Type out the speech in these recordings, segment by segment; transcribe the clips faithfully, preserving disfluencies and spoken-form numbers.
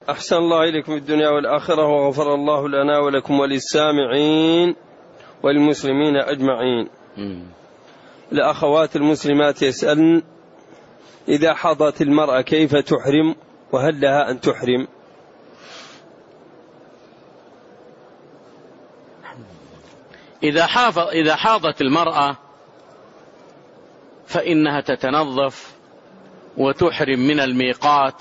أحسن الله إليكم الدنيا والآخرة، وغفر الله لنا ولكم وللسامعين والمسلمين أجمعين. الأخوات المسلمات يسألن: إذا حاضت المرأة كيف تحرم، وهل لها أن تحرم؟ إذا حاض إذا حاضت المرأة فإنها تتنظف وتحرم من الميقات،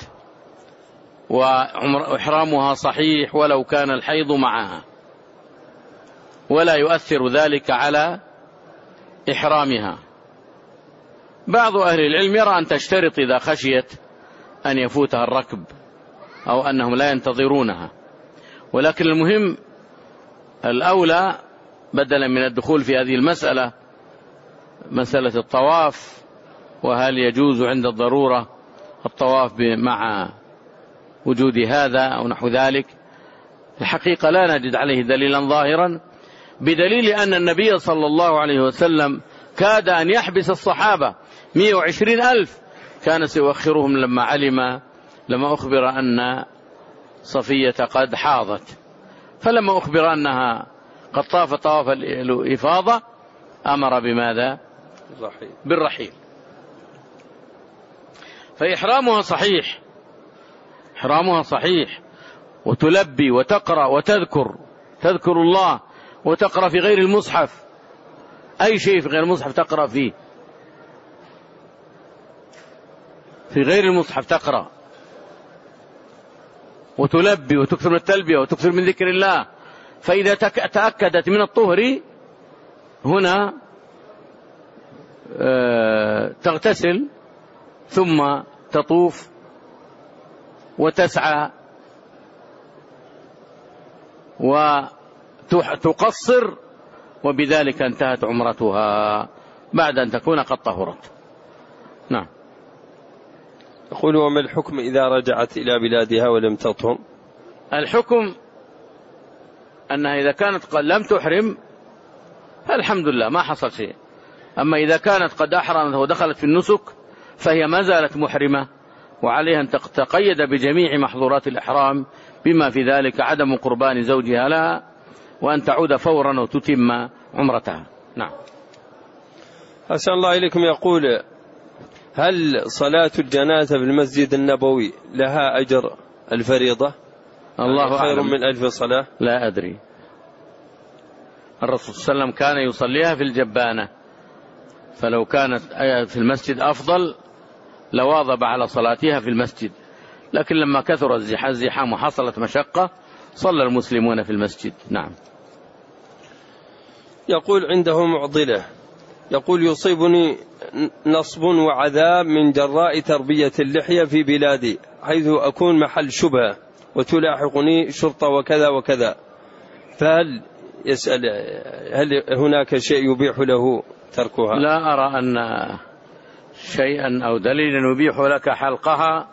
وإحرامها صحيح ولو كان الحيض معها، ولا يؤثر ذلك على إحرامها. بعض أهل العلم يرى أن تشترط إذا خشيت أن يفوتها الركب أو أنهم لا ينتظرونها، ولكن المهم الأولى بدلا من الدخول في هذه المسألة مسألة الطواف، وهل يجوز عند الضرورة الطواف مع وجود هذا أو نحو ذلك. الحقيقة لا نجد عليه دليلا ظاهرا، بدليل أن النبي صلى الله عليه وسلم كاد أن يحبس الصحابة مئة وعشرين ألف، كان سيؤخرهم لما علم لما أخبر أن صفية قد حاضت، فلما أخبر أنها قد طاف طواف الإفاضة أمر بماذا؟ بالرحيل. فإحرامها صحيح، إحرامها صحيح، وتلبي وتقرأ وتذكر تذكر الله وتقرأ في غير المصحف، أي شيء في غير المصحف تقرأ فيه، في غير المصحف تقرأ وتلبي وتكثر من التلبية وتكثر من ذكر الله. فإذا تأكدت من الطهر هنا تغتسل ثم تطوف وتسعى وتقصر، وبذلك انتهت عمرتها بعد أن تكون قد طهرت. نعم. يقول: وما الحكم إذا رجعت إلى بلادها ولم تطهر؟ الحكم أنها إذا كانت قد لم تحرم فالحمد لله ما حصل شيء، أما إذا كانت قد أحرمت ودخلت في النسك فهي ما زالت محرمة، وعليها أن تقيد بجميع محظورات الإحرام بما في ذلك عدم قربان زوجها لها، وأن تعود فورا وتتم عمرتها. نعم. أحسن الله إليكم. يقول: هل صلاة الجنازة في المسجد النبوي لها أجر الفريضة؟ الله خير أعلم. من ألف صلاة؟ لا أدري. الرسول صلى الله عليه وسلم كان يصليها في الجبانة، فلو كانت في المسجد أفضل لواظب على صلاتها في المسجد، لكن لما كثر الزحام وحصلت مشقة صلى المسلمون في المسجد. نعم. يقول: عنده معضلة، يقول: يصيبني نصب وعذاب من جراء تربية اللحية في بلادي، حيث أكون محل شبهة وتلاحقني شرطة وكذا وكذا، فهل يسأل هل هناك شيء يبيح له تركها؟ لا أرى أن شيئا أو دليلا يبيح لك حلقها،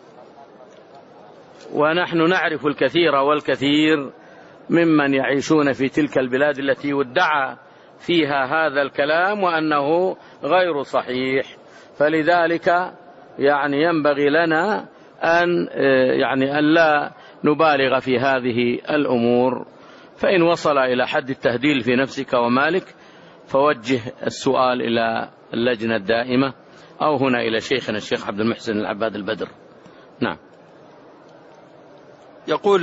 ونحن نعرف الكثير والكثير ممن يعيشون في تلك البلاد التي ودع فيها هذا الكلام وأنه غير صحيح، فلذلك يعني ينبغي لنا أن يعني أن لا نبالغ في هذه الأمور. فإن وصل إلى حد التهديل في نفسك ومالك فوجه السؤال إلى اللجنة الدائمة أو هنا إلى شيخنا الشيخ عبد المحسن العباد البدر. نعم. يقول: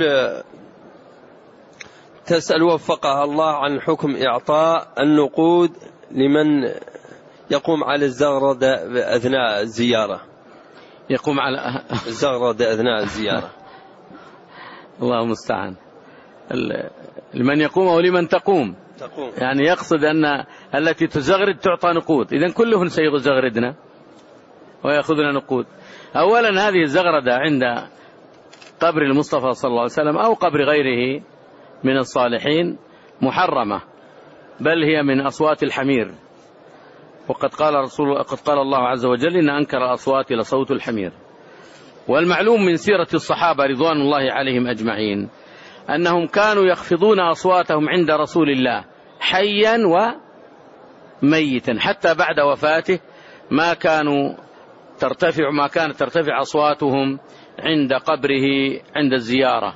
تسأل وفقها الله عن حكم إعطاء النقود لمن يقوم على الزغردة أثناء الزيارة. يقوم على الزغردة أثناء الزيارة. الله المستعان. لمن يقوم أو لمن تقوم؟ تقوم. يعني يقصد أن التي تزغرد تعطى نقود، إذن كلهن سيزغردنا ويأخذنا نقود. أولا هذه الزغردة عند قبر المصطفى صلى الله عليه وسلم أو قبر غيره من الصالحين محرمة، بل هي من أصوات الحمير، وقد قال رسول قد قال الله عز وجل: إن أنكر الأصوات لصوت الحمير. والمعلوم من سيرة الصحابة رضوان الله عليهم أجمعين أنهم كانوا يخفضون أصواتهم عند رسول الله حيا وميتا، حتى بعد وفاته ما كانوا ترتفع ما كانت ترتفع أصواتهم عند قبره عند الزيارة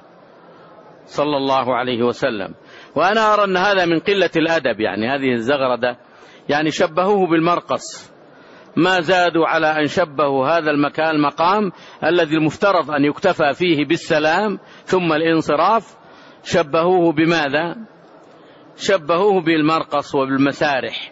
صلى الله عليه وسلم. وأنا أرى أن هذا من قلة الأدب، يعني هذه الزغردة يعني شبهوه بالمرقص، ما زادوا على أن شبهوا هذا المكان المقام الذي المفترض أن يكتفى فيه بالسلام ثم الانصراف، شبهوه بماذا؟ شبهوه بالمرقص وبالمسارح.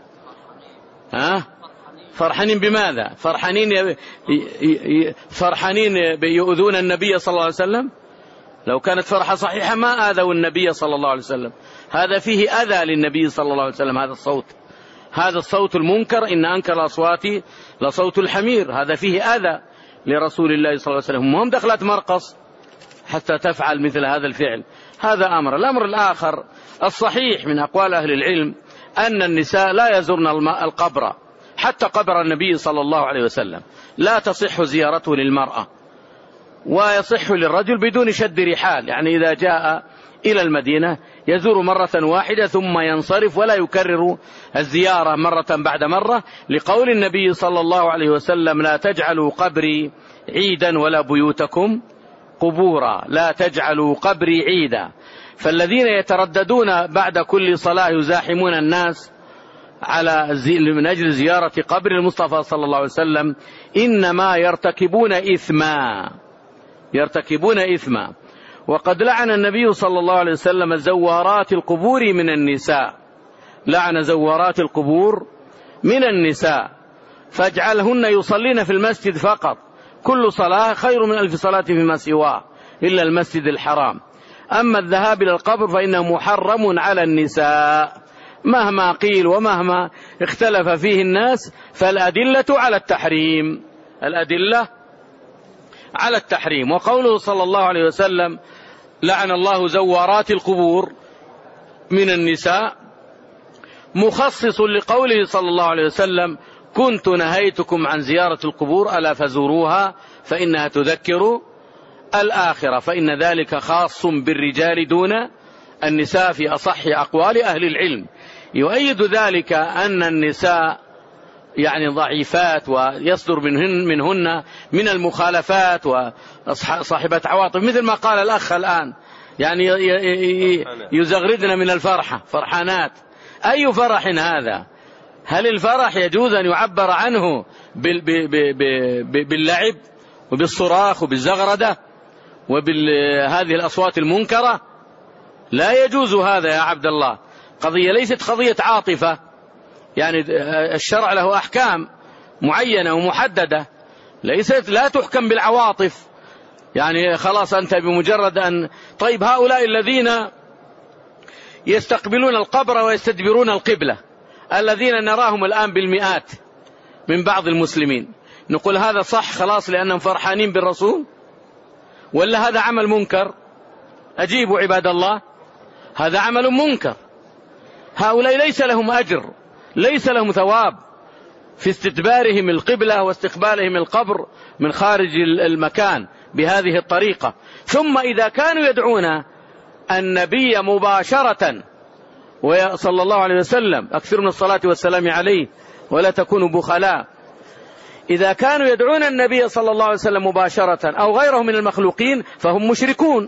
ها؟ فرحانين بماذا؟ فرحانين ي... ي... فرحانين يؤذون النبي صلى الله عليه وسلم؟ لو كانت فرحة صحيحة ما آذوا النبي صلى الله عليه وسلم. هذا فيه أذى للنبي صلى الله عليه وسلم. هذا الصوت هذا الصوت المنكر، إن أنكر الأصوات لصوت الحمير، هذا فيه أذى لرسول الله صلى الله عليه وسلم. وهم دخلت مرقص حتى تفعل مثل هذا الفعل. هذا أمر. الأمر الآخر الصحيح من أقوال أهل العلم أن النساء لا يزرن القبر، حتى قبر النبي صلى الله عليه وسلم لا تصح زيارته للمرأة، ويصح للرجل بدون شد رحال، يعني إذا جاء إلى المدينة يزور مرة واحدة ثم ينصرف ولا يكرر الزيارة مرة بعد مرة، لقول النبي صلى الله عليه وسلم: لا تجعلوا قبري عيدا ولا بيوتكم قبورا. لا تجعلوا قبري عيدا. فالذين يترددون بعد كل صلاة يزاحمون الناس على من أجل زيارة قبر المصطفى صلى الله عليه وسلم إنما يرتكبون إثما يرتكبون إثما وقد لعن النبي صلى الله عليه وسلم زوارات القبور من النساء، لعن زوارات القبور من النساء، فاجعلهن يصلين في المسجد فقط، كل صلاة خير من ألف صلاة فيما سواه إلا المسجد الحرام. أما الذهاب إلى القبر فإنه محرم على النساء مهما قيل ومهما اختلف فيه الناس، فالأدلة على التحريم، الأدلة على التحريم. وقوله صلى الله عليه وسلم: لعن الله زوارات القبور من النساء، مخصص لقوله صلى الله عليه وسلم: كنت نهيتكم عن زيارة القبور ألا فزوروها فإنها تذكر الآخرة. فإن ذلك خاص بالرجال دون النساء في أصح أقوال أهل العلم. يؤيد ذلك أن النساء يعني ضعيفات ويصدر منهن, منهن من المخالفات وصاحبة عواطف، مثل ما قال الأخ الآن، يعني يزغردن من الفرحة، فرحانات. أي فرح هذا؟ هل الفرح يجوز أن يعبر عنه باللعب وبالصراخ وبالزغردة وبهذه الأصوات المنكرة؟ لا يجوز هذا يا عبد الله. قضية ليست قضية عاطفة، يعني الشرع له أحكام معينة ومحددة، ليست لا تحكم بالعواطف. يعني خلاص أنت بمجرد أن طيب هؤلاء الذين يستقبلون القبر ويستدبرون القبلة، الذين نراهم الآن بالمئات من بعض المسلمين، نقول هذا صح خلاص لأنهم فرحانين بالرسول، ولا هذا عمل منكر؟ أجيبوا عباد الله، هذا عمل منكر. هؤلاء ليس لهم أجر، ليس لهم ثواب في استدبارهم القبلة واستقبالهم القبر من خارج المكان بهذه الطريقة. ثم إذا كانوا يدعون النبي مباشرة صلى الله عليه وسلم، أكثر من الصلاة والسلام عليه ولا تكونوا بخلاء، إذا كانوا يدعون النبي صلى الله عليه وسلم مباشرة أو غيره من المخلوقين فهم مشركون.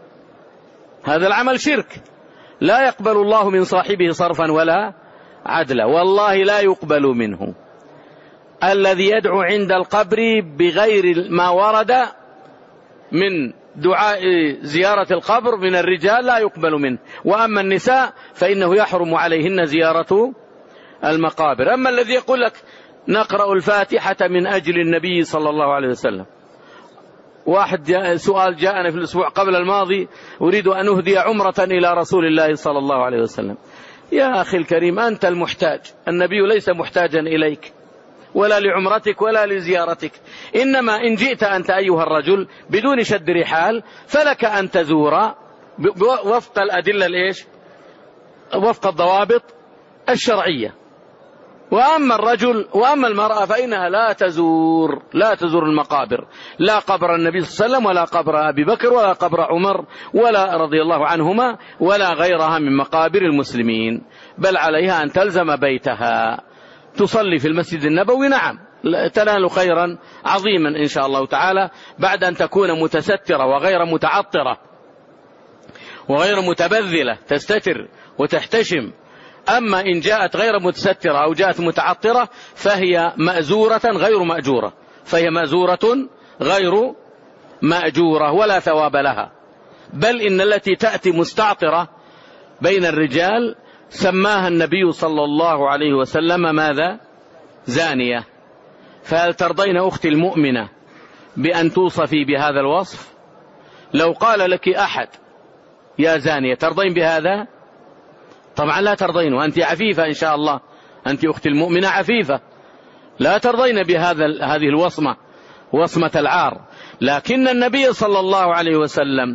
هذا العمل شرك، لا يقبل الله من صاحبه صرفا ولا عدلا، والله لا يقبل منه. الذي يدعو عند القبر بغير ما ورد من دعاء زيارة القبر من الرجال لا يقبل منه، وأما النساء فإنه يحرم عليهن زيارة المقابر. أما الذي يقول لك نقرأ الفاتحة من أجل النبي صلى الله عليه وسلم، واحد جاء سؤال جاءنا في الأسبوع قبل الماضي: أريد أن أهدي عمرة إلى رسول الله صلى الله عليه وسلم. يا أخي الكريم، أنت المحتاج، النبي ليس محتاجا إليك ولا لعمرتك ولا لزيارتك، إنما إن جئت أنت أيها الرجل بدون شد رحال فلك أن تزور وفق الأدلة الإيش؟ وفق الضوابط الشرعية. وأما الرجل وأما المرأة فإنها لا تزور لا تزور المقابر، لا قبر النبي صلى الله عليه وسلم ولا قبر أبي بكر ولا قبر عمر ولا رضي الله عنهما ولا غيرها من مقابر المسلمين، بل عليها أن تلزم بيتها، تصلي في المسجد النبوي نعم، تنال خيرا عظيما إن شاء الله تعالى بعد أن تكون متسترة وغير متعطرة وغير متبذلة تستتر وتحتشم. أما إن جاءت غير متسترة أو جاءت متعطرة فهي مأزورة غير مأجورة، فهي مأزورة غير مأجورة ولا ثواب لها. بل إن التي تأتي مستعطرة بين الرجال سماها النبي صلى الله عليه وسلم ماذا؟ زانية. فهل ترضين أختي المؤمنة بأن توصفي بهذا الوصف؟ لو قال لك أحد يا زانية ترضين بهذا؟ طبعا لا ترضين، وأنت عفيفة إن شاء الله، أنت أختي المؤمنة عفيفة، لا ترضين بهذا هذه الوصمة، وصمة العار. لكن النبي صلى الله عليه وسلم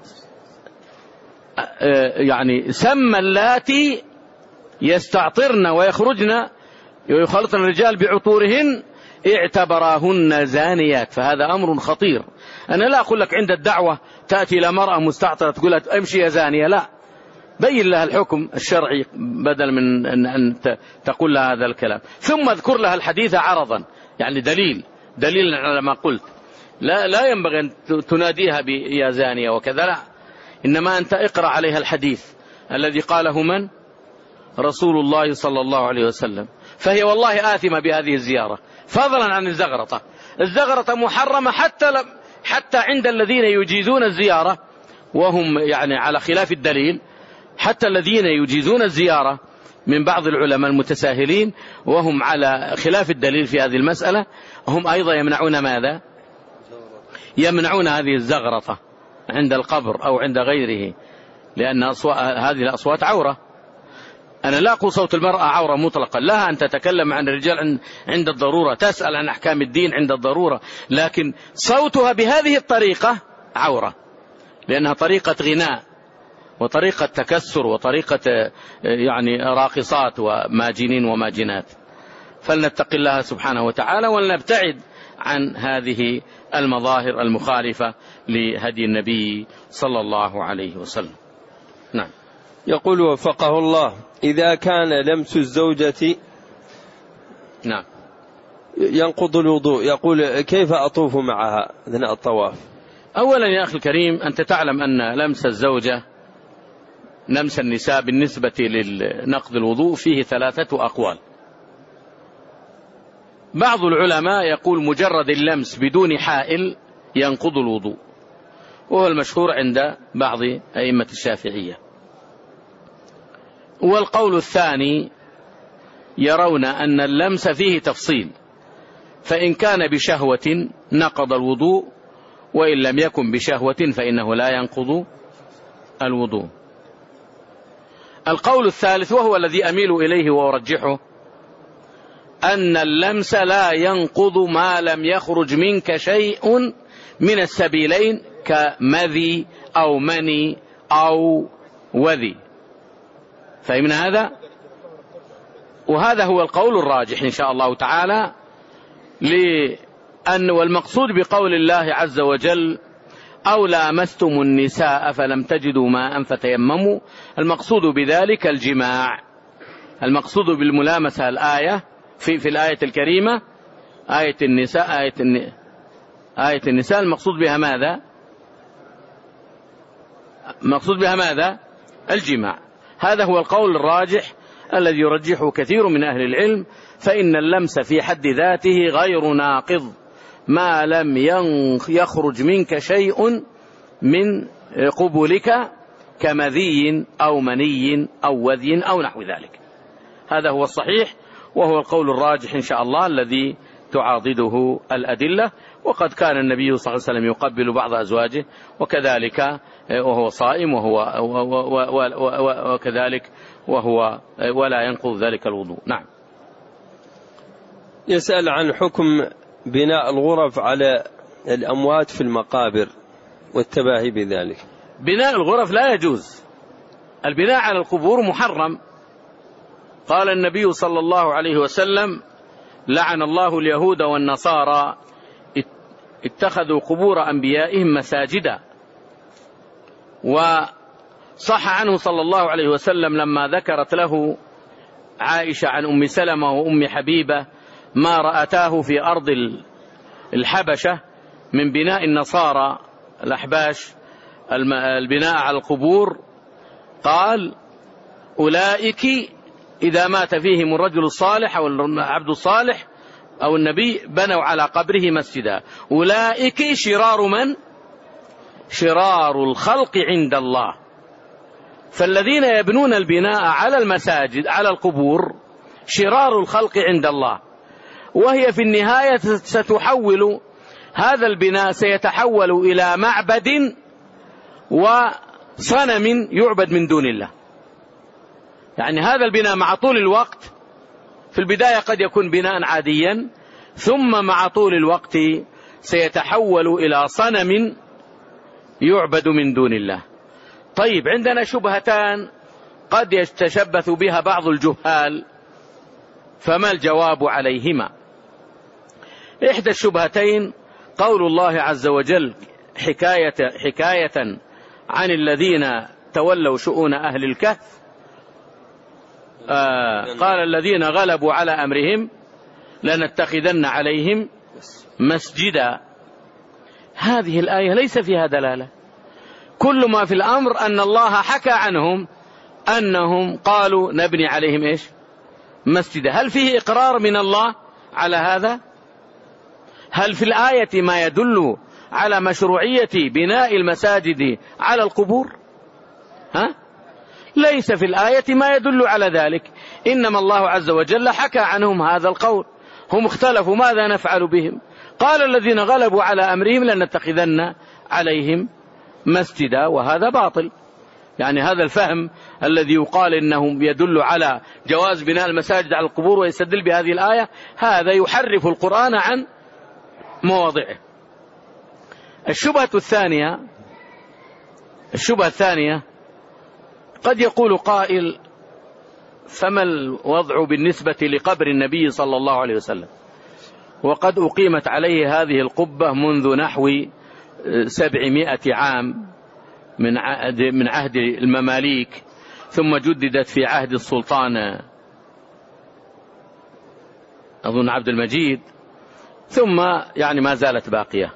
يعني سمى اللاتي يستعطرن ويخرجن ويخلطن الرجال بعطورهن اعتبراهن زانيات، فهذا أمر خطير. أنا لا أقول لك عند الدعوة تأتي إلى مرأة مستعطرة تقول لها امشي يا زانية، لا، بين لها الحكم الشرعي بدل من أن تقول لها هذا الكلام، ثم اذكر لها الحديث عرضا، يعني دليل دليل على ما قلت. لا لا ينبغي أن تناديها يا زانية وكذا، لا، إنما أنت اقرأ عليها الحديث الذي قاله من؟ رسول الله صلى الله عليه وسلم. فهي والله آثمة بهذه الزيارة، فضلا عن الزغرطة. الزغرطة محرمة حتى لم حتى عند الذين يجيزون الزيارة وهم يعني على خلاف الدليل، حتى الذين يجيزون الزيارة من بعض العلماء المتساهلين وهم على خلاف الدليل في هذه المسألة، هم أيضا يمنعون ماذا؟ يمنعون هذه الزغرطة عند القبر أو عند غيره، لأن هذه الأصوات عورة. أنا لا أقول صوت المرأة عورة مطلقا، لها أن تتكلم عن الرجال عند الضرورة، تسأل عن أحكام الدين عند الضرورة، لكن صوتها بهذه الطريقة عورة، لأنها طريقة غناء وطريقة تكسر وطريقة يعني راقصات وماجنين وماجنات. فلنتق الله سبحانه وتعالى ولنبتعد عن هذه المظاهر المخالفة لهدي النبي صلى الله عليه وسلم. نعم. يقول وفقه الله: إذا كان لمس الزوجة نعم ينقض الوضوء، يقول كيف أطوف معها أثناء الطواف؟ أولا يا أخي الكريم، أنت تعلم أن لمس الزوجة لمس النساء بالنسبة لنقض الوضوء فيه ثلاثة أقوال. بعض العلماء يقول مجرد اللمس بدون حائل ينقض الوضوء، وهو المشهور عند بعض أئمة الشافعية. والقول الثاني يرون أن اللمس فيه تفصيل، فإن كان بشهوة نقض الوضوء، وإن لم يكن بشهوة فإنه لا ينقض الوضوء. القول الثالث وهو الذي أميل إليه وأرجحه، أن اللمس لا ينقض ما لم يخرج منك شيء من السبيلين كمذي أو مني أو وذي. فهمنا هذا؟ وهذا هو القول الراجح إن شاء الله تعالى، لأن والمقصود بقول الله عز وجل أو لامستم النساء فلم تجدوا ماء فتيمموا، المقصود بذلك الجماع. المقصود بالملامسة الآية في في الآية الكريمة آية النساء آية الن... آية النساء المقصود بها ماذا؟ المقصود بها ماذا؟ الجماع. هذا هو القول الراجح الذي يرجحه كثير من أهل العلم، فإن اللمس في حد ذاته غير ناقض ما لم يخرج منك شيء من قبلك كمذي أو مني أو وذي أو نحو ذلك. هذا هو الصحيح، وهو القول الراجح إن شاء الله الذي تعاضده الأدلة. وقد كان النبي صلى الله عليه وسلم يقبل بعض أزواجه وكذلك وهو صائم، وهو وكذلك وهو ولا ينقض ذلك الوضوء. نعم. يسأل عن حكم بناء الغرف على الأموات في المقابر والتباهي بذلك. بناء الغرف لا يجوز، البناء على القبور محرم. قال النبي صلى الله عليه وسلم: لعن الله اليهود والنصارى اتخذوا قبور أنبيائهم مساجدا. وصح عنه صلى الله عليه وسلم لما ذكرت له عائشة عن أم سلمة وأم حبيبة ما رأتاه في أرض الحبشة من بناء النصارى الأحباش البناء على القبور، قال أولئك إذا مات فيهم الرجل الصالح أو العبد الصالح أو النبي بنوا على قبره مسجدا، أولئك شرار من؟ شرار الخلق عند الله. فالذين يبنون البناء على المساجد على القبور شرار الخلق عند الله، وهي في النهاية ستحول هذا البناء سيتحول إلى معبد وصنم يعبد من دون الله. يعني هذا البناء مع طول الوقت في البداية قد يكون بناء عاديا، ثم مع طول الوقت سيتحول إلى صنم يعبد من دون الله. طيب، عندنا شبهتان قد يتشبث بها بعض الجهال، فما الجواب عليهما؟ إحدى الشبهتين قول الله عز وجل حكاية, حكاية عن الذين تولوا شؤون أهل الكهف، آه قال الذين غلبوا على أمرهم لنتخذن عليهم مسجدا. هذه الآية ليس فيها دلالة، كل ما في الأمر أن الله حكى عنهم أنهم قالوا نبني عليهم إيش؟ مسجدا. هل فيه إقرار من الله على هذا؟ هل في الآية ما يدل على مشروعية بناء المساجد على القبور؟ ها؟ ليس في الآية ما يدل على ذلك، إنما الله عز وجل حكى عنهم هذا القول، هم اختلفوا ماذا نفعل بهم، قال الذين غلبوا على أمرهم لنتخذن عليهم مسجدا، وهذا باطل. يعني هذا الفهم الذي يقال إنه يدل على جواز بناء المساجد على القبور ويستدل بهذه الآية، هذا يحرف القرآن عن مواضعه. الشبهة الثانية الشبهة الثانية قد يقول قائل: فما الوضع بالنسبة لقبر النبي صلى الله عليه وسلم، وقد أقيمت عليه هذه القبة منذ نحو سبعمائة عام من عهد, من عهد المماليك، ثم جددت في عهد السلطان أظن عبد المجيد، ثم يعني ما زالت باقية.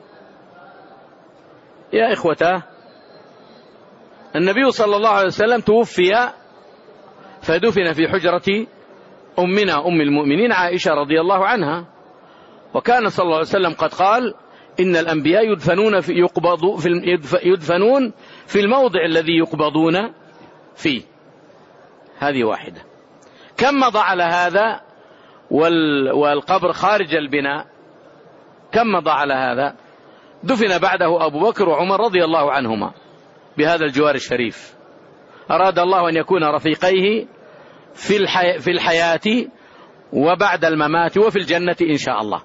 يا إخوته، النبي صلى الله عليه وسلم توفي فدفن في حجرة أمنا أم المؤمنين عائشة رضي الله عنها، وكان صلى الله عليه وسلم قد قال: إن الأنبياء يدفنون في, يقبض في يدفنون في الموضع الذي يقبضون فيه. هذه واحدة. كم مضى على هذا والقبر خارج البناء؟ كم مضى على هذا؟ دفن بعده أبو بكر وعمر رضي الله عنهما بهذا الجوار الشريف. أراد الله أن يكون رفيقيه في, الحي... في الحياة وبعد الممات وفي الجنة إن شاء الله.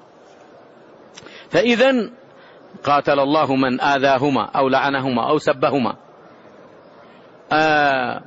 فإذن قاتل الله من آذاهما أو لعنهما أو سبهما. آه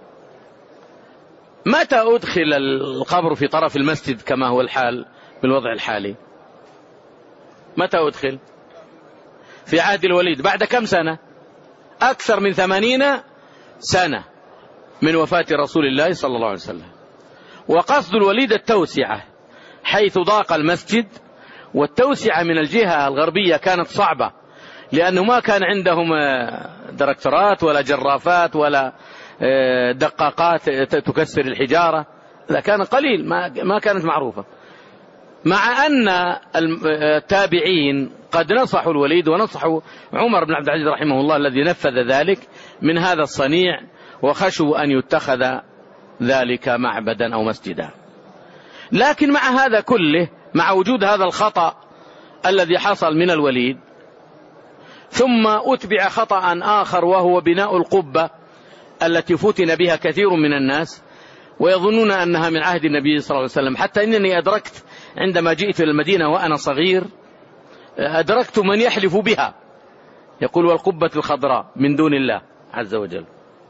متى أدخل القبر في طرف المسجد كما هو الحال بالوضع الحالي؟ متى أدخل؟ في عهد الوليد بعد كم سنة؟ أكثر من ثمانين سنة من وفاة رسول الله صلى الله عليه وسلم. وقصد الوليد التوسعة حيث ضاق المسجد، والتوسعة من الجهة الغربية كانت صعبة، لأنه ما كان عندهم دركترات ولا جرافات ولا دقاقات تكسر الحجارة، لا كان قليل، ما كانت معروفة. مع أن التابعين قد نصحوا الوليد ونصحوا عمر بن عبد العزيز رحمه الله الذي نفذ ذلك من هذا الصنيع، وخشوا أن يتخذ ذلك معبدا أو مسجدا. لكن مع هذا كله، مع وجود هذا الخطأ الذي حصل من الوليد، ثم أتبع خطأ آخر وهو بناء القبة التي فتن بها كثير من الناس ويظنون أنها من عهد النبي صلى الله عليه وسلم. حتى إنني أدركت عندما جئت إلى المدينة وأنا صغير، أدركت من يحلف بها يقول: والقبة الخضراء من دون الله عز وجل.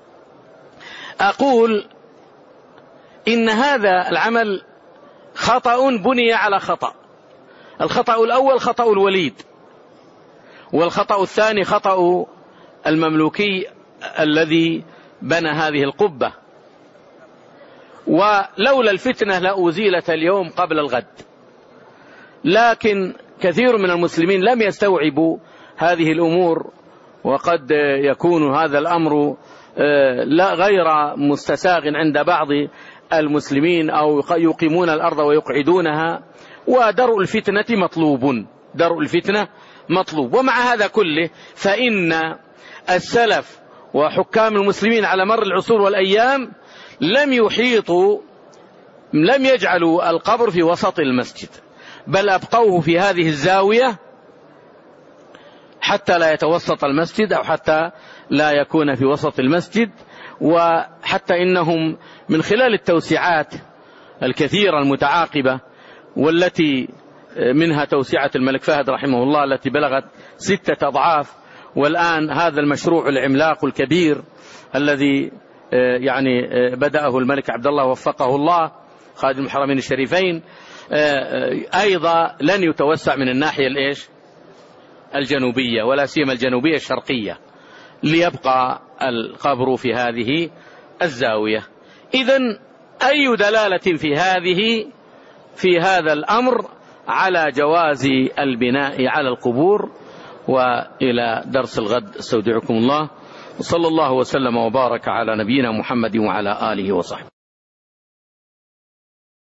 أقول إن هذا العمل خطأ بني على خطأ. الخطأ الأول خطأ الوليد، والخطأ الثاني خطأ المملوكي الذي بنى هذه القبة. ولولا الفتنة لأزيلت اليوم قبل الغد، لكن كثير من المسلمين لم يستوعبوا هذه الأمور، وقد يكون هذا الأمر لا غير مستساغ عند بعض المسلمين، أو يقيمون الأرض ويقعدونها. ودرء الفتنة مطلوب، درء الفتنة مطلوب. ومع هذا كله فإن السلف وحكام المسلمين على مر العصور والأيام لم يحيطوا، لم يجعلوا القبر في وسط المسجد، بل أبقوه في هذه الزاوية حتى لا يتوسط المسجد، أو حتى لا يكون في وسط المسجد. وحتى إنهم من خلال التوسعات الكثيرة المتعاقبة، والتي منها توسعة الملك فهد رحمه الله التي بلغت ستة أضعاف، والآن هذا المشروع العملاق الكبير الذي يعني بدأه الملك عبد الله وفقه الله خادم الحرمين الشريفين، أيضا لن يتوسع من الناحية الإيش الجنوبية، ولا سيما الجنوبية الشرقية، ليبقى القبر في هذه الزاوية. إذن أي دلالة في هذه في هذا الأمر على جواز البناء على القبور. وإلى درس الغد استودعكم الله، وصلى الله وسلم وبارك على نبينا محمد وعلى آله وصحبه.